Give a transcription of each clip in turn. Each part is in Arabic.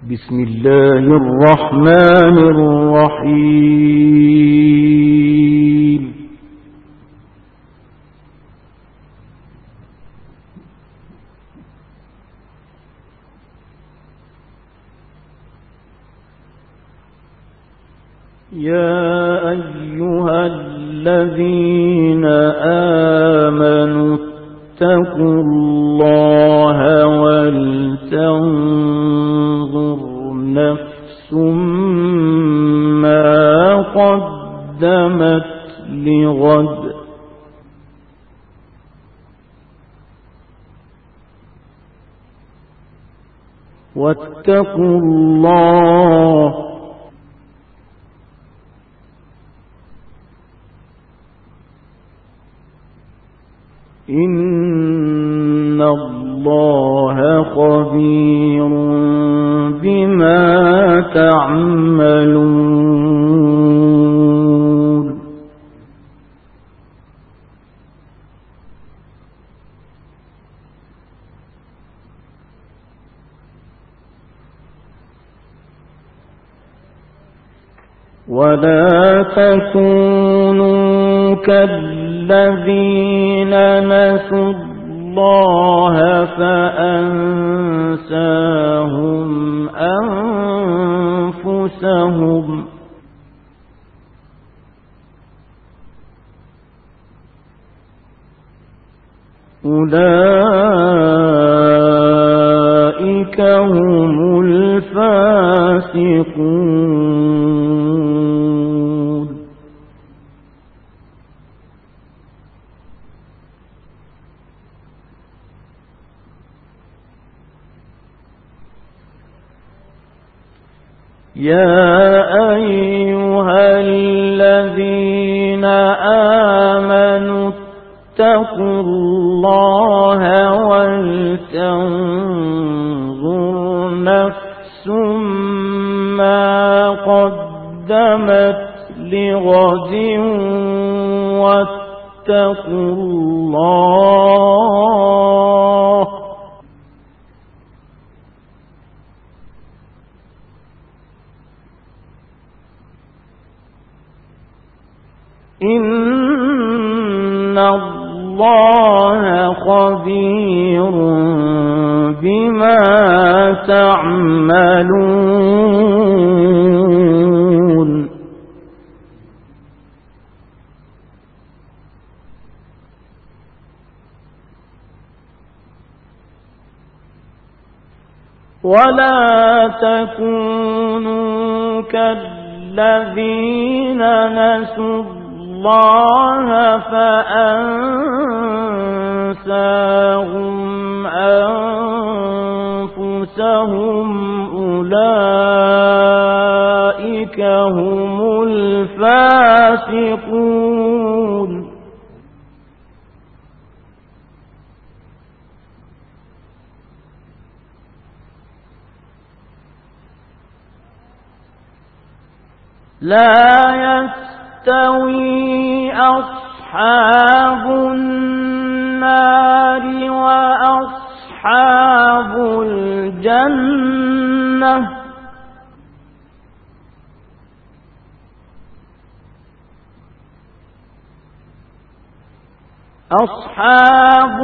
بسم الله الرحمن الرحيم. يا أيها الذين آمنوا اتقوا الله ولتنظر نفس ما قدمت لغد واتقوا الله إن الله خبير بما تعملون. ولا تكونوا كالذين نسوا الله فأنساهم أنفسهم أولئك هم الفاسقون. يا أيها الذين آمنوا اتقوا الله ولتنظر نفس ما قدمت لغد واتقوا الله إن الله خبير بما تعملون. ولا تكونوا كالذين نسوا الله فأنساهم أنفسهم أولئك هم الفاسقون. لا يستوي أصحاب النار وأصحاب الجنة أصحاب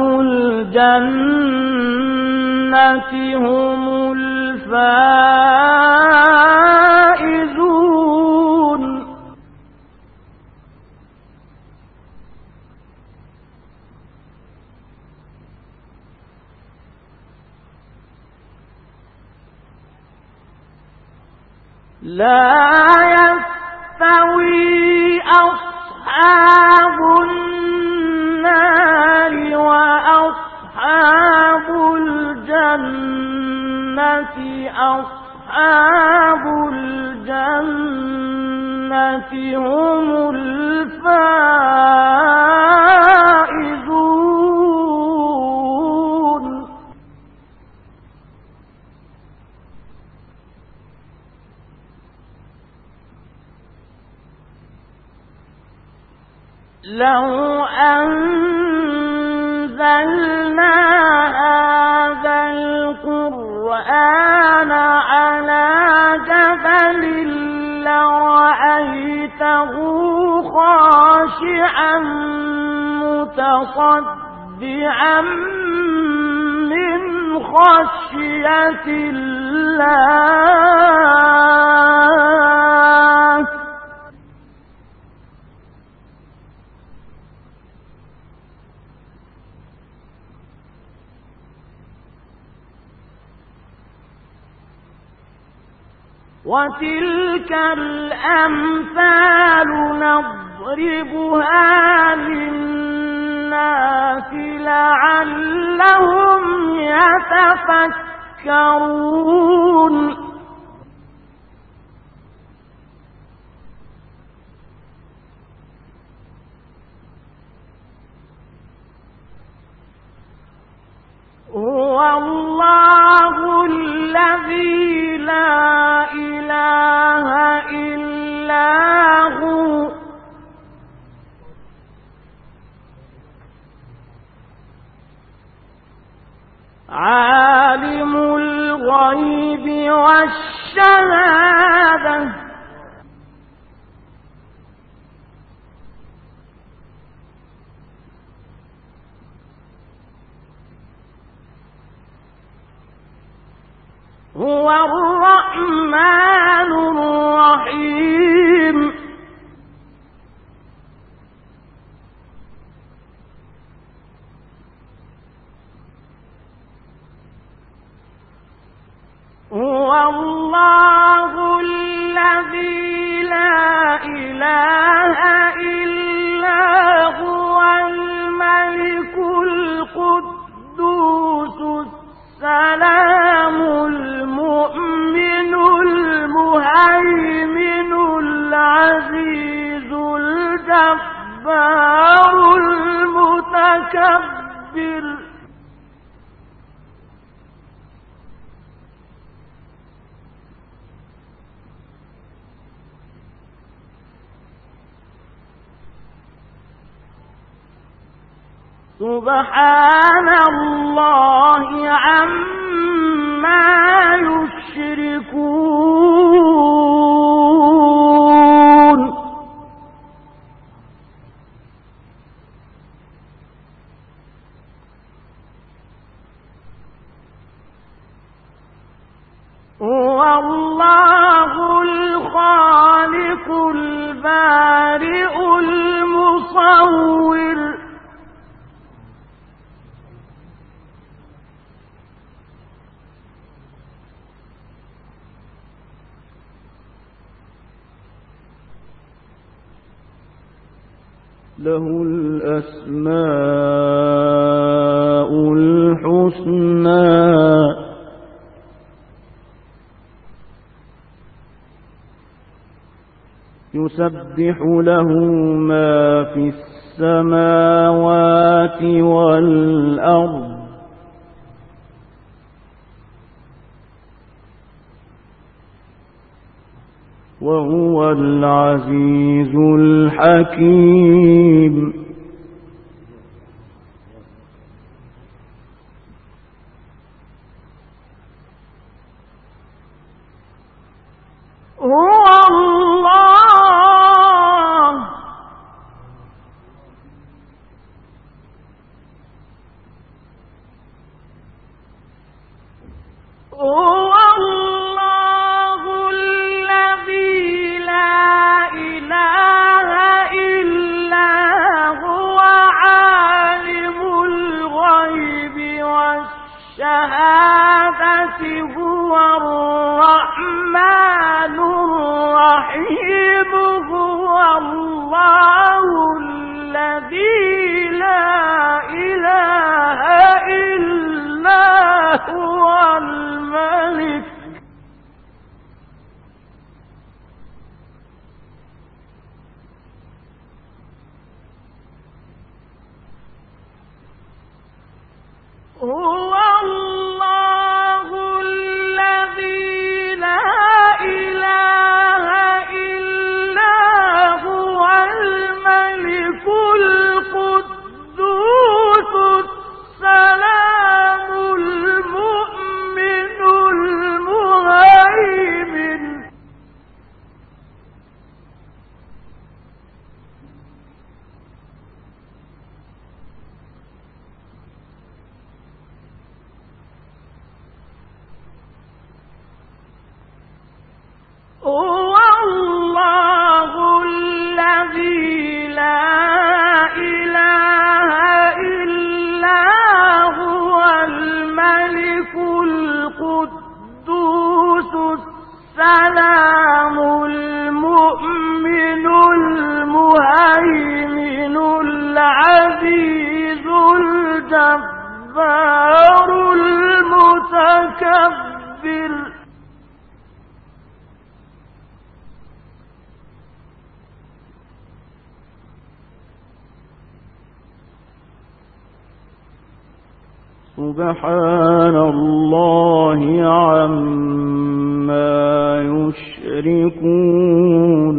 الجنة هم الفائزون. لا يستوي أصحاب النار وأصحاب الجنة أصحاب الجنة هم الفائزون. لو أنزلنا هذا القرآن على خاشعا متصدعا من خشية الله وتلك الأمثال نضربها للناس لعلهم يتفكرون هو الله الذي لا إله إلا هو عالم الغيب والشهادة هو الرحمن الرحيم هو الله الذي لا إله إلا هو الملك القدوس السلام المؤمن المهيمن العزيز الجبار المتكبر سبحان الله عما يشركون هو الله الخالق البارئ المصور له الأسماء الحسنى يسبح له ما في السماوات والأرض وهو العزيز الحكيم هو الله هو الله الذي لا إله إلا هو عالم الغيب والشهادة هو الرحمن الرحيم هو الله الذي لا إله إلا هو الملك هو الله الذي لا إله إلا هو الملك القدوس السلام المؤمن المهيمن العزيز الجبار المتكبر سبحان الله عما يشركون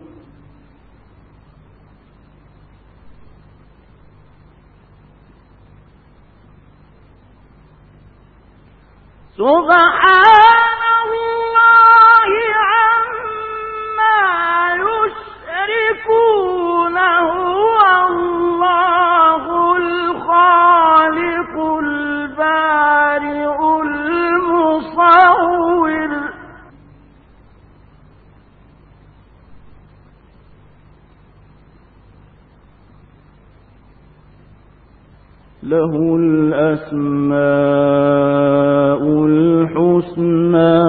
سبحان الله عما يشركون هو الله الخالق البارئ المصور له الأسماء الحسنى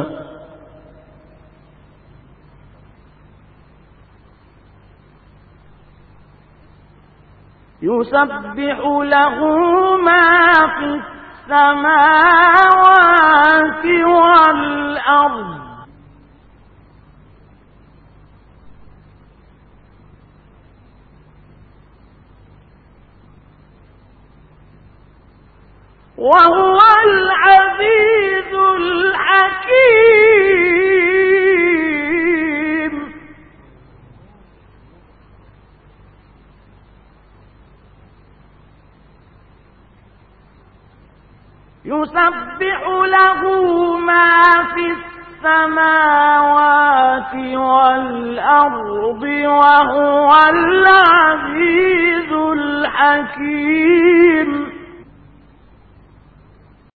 يسبح له ما في السماوات والأرض وهو العزيز الحكيم يسبح له ما في السماوات والأرض وهو العزيز الحكيم